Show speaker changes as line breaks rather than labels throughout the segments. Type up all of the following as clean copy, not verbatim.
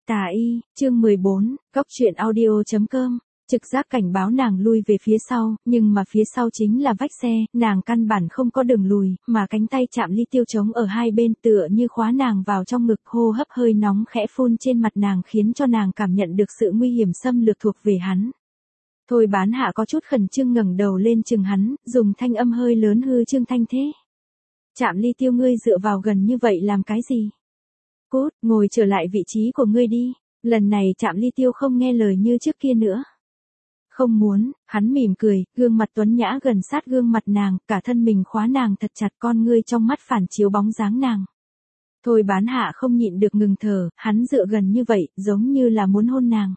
Tà y, chương 14, góc truyện audio.com. Trực giác cảnh báo nàng lui về phía sau, nhưng mà phía sau chính là vách xe, nàng căn bản không có đường lùi, mà cánh tay chạm ly tiêu trống ở hai bên tựa như khóa nàng vào trong ngực, hô hấp hơi nóng khẽ phun trên mặt nàng khiến cho nàng cảm nhận được sự nguy hiểm xâm lược thuộc về hắn. Thôi Bán Hạ có chút khẩn trương ngẩng đầu lên chừng hắn, dùng thanh âm hơi lớn hư trương thanh thế. Chạm ly tiêu, ngươi dựa vào gần như vậy làm cái gì? Cút, ngồi trở lại vị trí của ngươi đi. Lần này Chạm ly tiêu không nghe lời như trước kia nữa. Không muốn, hắn mỉm cười, gương mặt tuấn nhã gần sát gương mặt nàng, cả thân mình khóa nàng thật chặt, con ngươi trong mắt phản chiếu bóng dáng nàng. Thôi Bán Hạ không nhịn được ngừng thở, hắn dựa gần như vậy, giống như là muốn hôn nàng.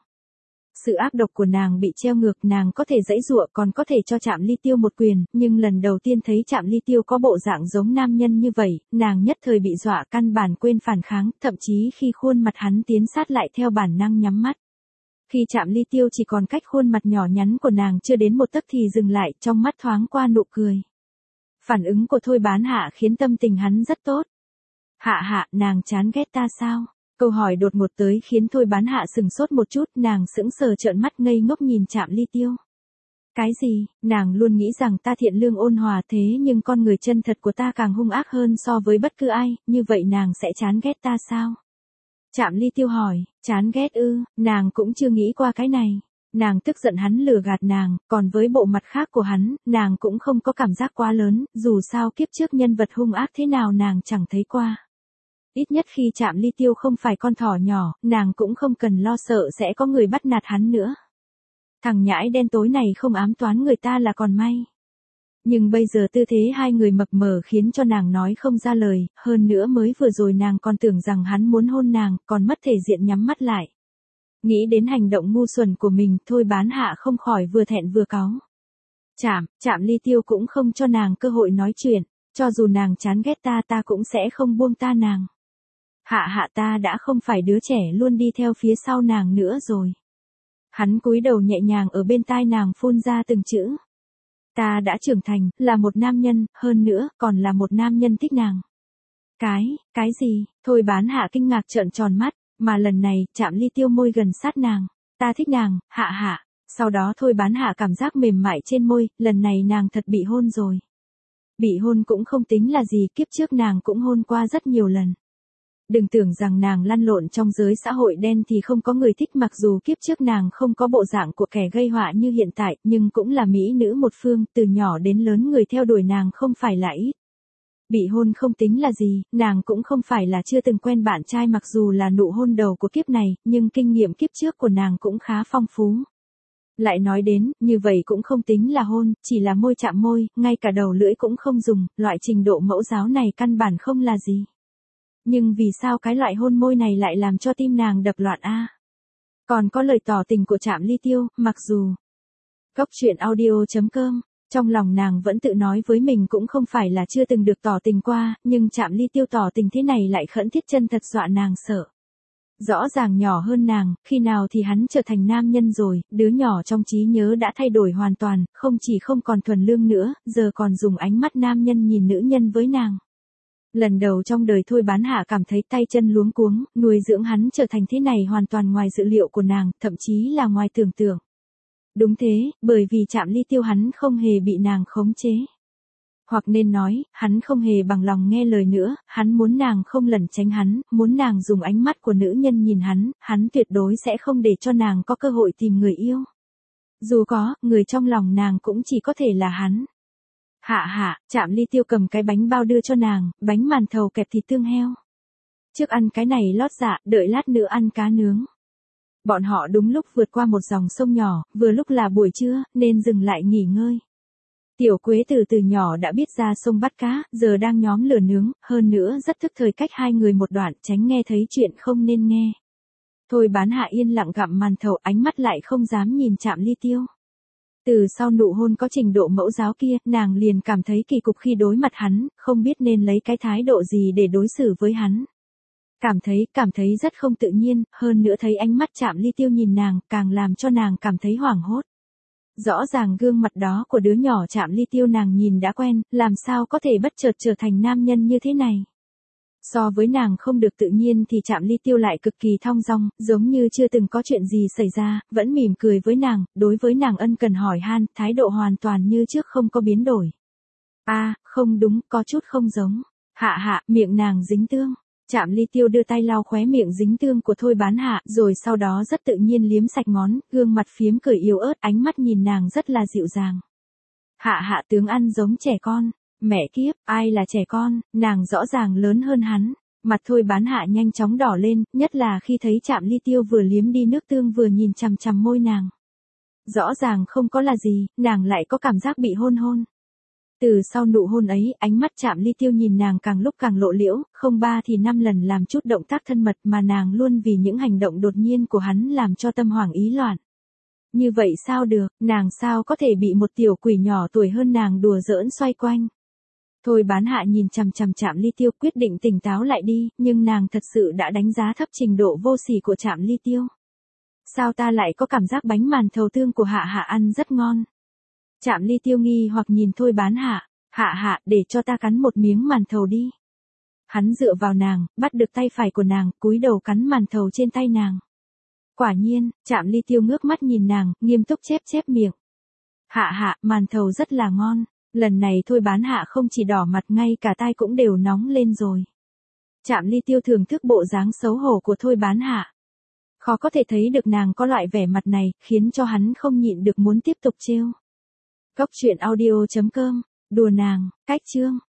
Sự ác độc của nàng bị treo ngược, nàng có thể giãy giụa, còn có thể cho Chạm ly tiêu một quyền, nhưng lần đầu tiên thấy Chạm ly tiêu có bộ dạng giống nam nhân như vậy, nàng nhất thời bị dọa, căn bản quên phản kháng, thậm chí khi khuôn mặt hắn tiến sát lại theo bản năng nhắm mắt. Khi Chạm ly tiêu chỉ còn cách khuôn mặt nhỏ nhắn của nàng chưa đến một tấc thì dừng lại, trong mắt thoáng qua nụ cười. Phản ứng của Thôi Bán Hạ khiến tâm tình hắn rất tốt. Hạ, nàng chán ghét ta sao? Câu hỏi đột ngột tới khiến Thôi Bán Hạ sừng sốt một chút, nàng sững sờ trợn mắt ngây ngốc nhìn Chạm ly tiêu. Cái gì? Nàng luôn nghĩ rằng ta thiện lương ôn hòa, thế nhưng con người chân thật của ta càng hung ác hơn so với bất cứ ai, như vậy nàng sẽ chán ghét ta sao? Chạm ly tiêu hỏi, chán ghét ư? Nàng cũng chưa nghĩ qua cái này. Nàng tức giận hắn lừa gạt nàng, còn với bộ mặt khác của hắn, nàng cũng không có cảm giác quá lớn, dù sao kiếp trước nhân vật hung ác thế nào nàng chẳng thấy qua. Ít nhất khi Chạm ly tiêu không phải con thỏ nhỏ, nàng cũng không cần lo sợ sẽ có người bắt nạt hắn nữa. Thằng nhãi đen tối này không ám toán người ta là còn may. Nhưng bây giờ tư thế hai người mập mờ khiến cho nàng nói không ra lời, hơn nữa mới vừa rồi nàng còn tưởng rằng hắn muốn hôn nàng, còn mất thể diện nhắm mắt lại. Nghĩ đến hành động ngu xuẩn của mình, Thôi Bán Hạ không khỏi vừa thẹn vừa cáu. Chạm ly tiêu cũng không cho nàng cơ hội nói chuyện, cho dù nàng chán ghét ta cũng sẽ không buông ta nàng. Hạ ta đã không phải đứa trẻ luôn đi theo phía sau nàng nữa rồi. Hắn cúi đầu nhẹ nhàng ở bên tai nàng phun ra từng chữ. Ta đã trưởng thành, là một nam nhân, hơn nữa, còn là một nam nhân thích nàng. Cái gì? Thôi Bán Hạ kinh ngạc trợn tròn mắt, mà lần này, Chạm ly tiêu môi gần sát nàng. Ta thích nàng, hạ. Sau đó Thôi Bán Hạ cảm giác mềm mại trên môi, lần này nàng thật bị hôn rồi. Bị hôn cũng không tính là gì, kiếp trước nàng cũng hôn qua rất nhiều lần. Đừng tưởng rằng nàng lăn lộn trong giới xã hội đen thì không có người thích, mặc dù kiếp trước nàng không có bộ dạng của kẻ gây họa như hiện tại, nhưng cũng là mỹ nữ một phương, từ nhỏ đến lớn người theo đuổi nàng không phải là ít. Bị hôn không tính là gì, nàng cũng không phải là chưa từng quen bạn trai, mặc dù là nụ hôn đầu của kiếp này, nhưng kinh nghiệm kiếp trước của nàng cũng khá phong phú. Lại nói đến, như vậy cũng không tính là hôn, chỉ là môi chạm môi, ngay cả đầu lưỡi cũng không dùng, loại trình độ mẫu giáo này căn bản không là gì. Nhưng vì sao cái loại hôn môi này lại làm cho tim nàng đập loạn a? Còn có lời tỏ tình của Chạm ly tiêu, mặc dù góc truyện audio.com, trong lòng nàng vẫn tự nói với mình cũng không phải là chưa từng được tỏ tình qua, nhưng Chạm ly tiêu tỏ tình thế này lại khẩn thiết chân thật dọa nàng sợ. Rõ ràng nhỏ hơn nàng, khi nào thì hắn trở thành nam nhân rồi, đứa nhỏ trong trí nhớ đã thay đổi hoàn toàn, không chỉ không còn thuần lương nữa, giờ còn dùng ánh mắt nam nhân nhìn nữ nhân với nàng. Lần đầu trong đời Thôi Bán Hạ cảm thấy tay chân luống cuống, nuôi dưỡng hắn trở thành thế này hoàn toàn ngoài dự liệu của nàng, thậm chí là ngoài tưởng tượng. Đúng thế, bởi vì Chạm ly tiêu hắn không hề bị nàng khống chế. Hoặc nên nói, hắn không hề bằng lòng nghe lời nữa, hắn muốn nàng không lẩn tránh hắn, muốn nàng dùng ánh mắt của nữ nhân nhìn hắn tuyệt đối sẽ không để cho nàng có cơ hội tìm người yêu. Dù có, người trong lòng nàng cũng chỉ có thể là hắn. Hạ, Chạm ly tiêu cầm cái bánh bao đưa cho nàng, bánh màn thầu kẹp thịt tương heo. Trước ăn cái này lót dạ, đợi lát nữa ăn cá nướng. Bọn họ đúng lúc vượt qua một dòng sông nhỏ, vừa lúc là buổi trưa, nên dừng lại nghỉ ngơi. Tiểu Quế từ nhỏ đã biết ra sông bắt cá, giờ đang nhóm lửa nướng, hơn nữa rất thức thời cách hai người một đoạn, tránh nghe thấy chuyện không nên nghe. Thôi Bán Hạ yên lặng gặm màn thầu, ánh mắt lại không dám nhìn Chạm ly tiêu. Từ sau nụ hôn có trình độ mẫu giáo kia, nàng liền cảm thấy kỳ cục khi đối mặt hắn, không biết nên lấy cái thái độ gì để đối xử với hắn. Cảm thấy rất không tự nhiên, hơn nữa thấy ánh mắt Chạm ly tiêu nhìn nàng, càng làm cho nàng cảm thấy hoảng hốt. Rõ ràng gương mặt đó của đứa nhỏ Chạm ly tiêu nàng nhìn đã quen, làm sao có thể bất chợt trở thành nam nhân như thế này. So với nàng không được tự nhiên thì Trạm Ly Tiêu lại cực kỳ thong dong, giống như chưa từng có chuyện gì xảy ra, vẫn mỉm cười với nàng, đối với nàng ân cần hỏi han, thái độ hoàn toàn như trước không có biến đổi. Không đúng, có chút không giống. Hạ, miệng nàng dính tương. Trạm Ly Tiêu đưa tay lau khóe miệng dính tương của Thôi Bán Hạ, rồi sau đó rất tự nhiên liếm sạch ngón, gương mặt phiếm cười yếu ớt, ánh mắt nhìn nàng rất là dịu dàng. Hạ tướng ăn giống trẻ con. Mẹ kiếp, ai là trẻ con, nàng rõ ràng lớn hơn hắn. Mặt Thôi Bán Hạ nhanh chóng đỏ lên, nhất là khi thấy Trạm Ly Tiêu vừa liếm đi nước tương vừa nhìn chằm chằm môi nàng. Rõ ràng không có là gì, nàng lại có cảm giác bị hôn. Từ sau nụ hôn ấy, ánh mắt Trạm Ly Tiêu nhìn nàng càng lúc càng lộ liễu, không 3 thì 5 lần làm chút động tác thân mật mà nàng luôn vì những hành động đột nhiên của hắn làm cho tâm hoảng ý loạn. Như vậy sao được, nàng sao có thể bị một tiểu quỷ nhỏ tuổi hơn nàng đùa giỡn xoay quanh. Thôi Bán Hạ nhìn chằm chằm Trạm Ly Tiêu, quyết định tỉnh táo lại đi, nhưng nàng thật sự đã đánh giá thấp trình độ vô sỉ của Trạm Ly Tiêu. Sao ta lại có cảm giác bánh màn thầu tương của Hạ ăn rất ngon? Trạm Ly Tiêu nghi hoặc nhìn Thôi Bán Hạ. Hạ, để cho ta cắn một miếng màn thầu đi. Hắn dựa vào nàng, bắt được tay phải của nàng, cúi đầu cắn màn thầu trên tay nàng. Quả nhiên, Trạm Ly Tiêu ngước mắt nhìn nàng, nghiêm túc chép miệng. Hạ, màn thầu rất là ngon. Lần này Thôi Bán Hạ không chỉ đỏ mặt, ngay cả tai cũng đều nóng lên rồi. Trạm Ly Tiêu thưởng thức bộ dáng xấu hổ của Thôi Bán Hạ. Khó có thể thấy được nàng có loại vẻ mặt này, khiến cho hắn không nhịn được muốn tiếp tục trêu. Cốc truyện audio.com, đùa nàng, cách chương.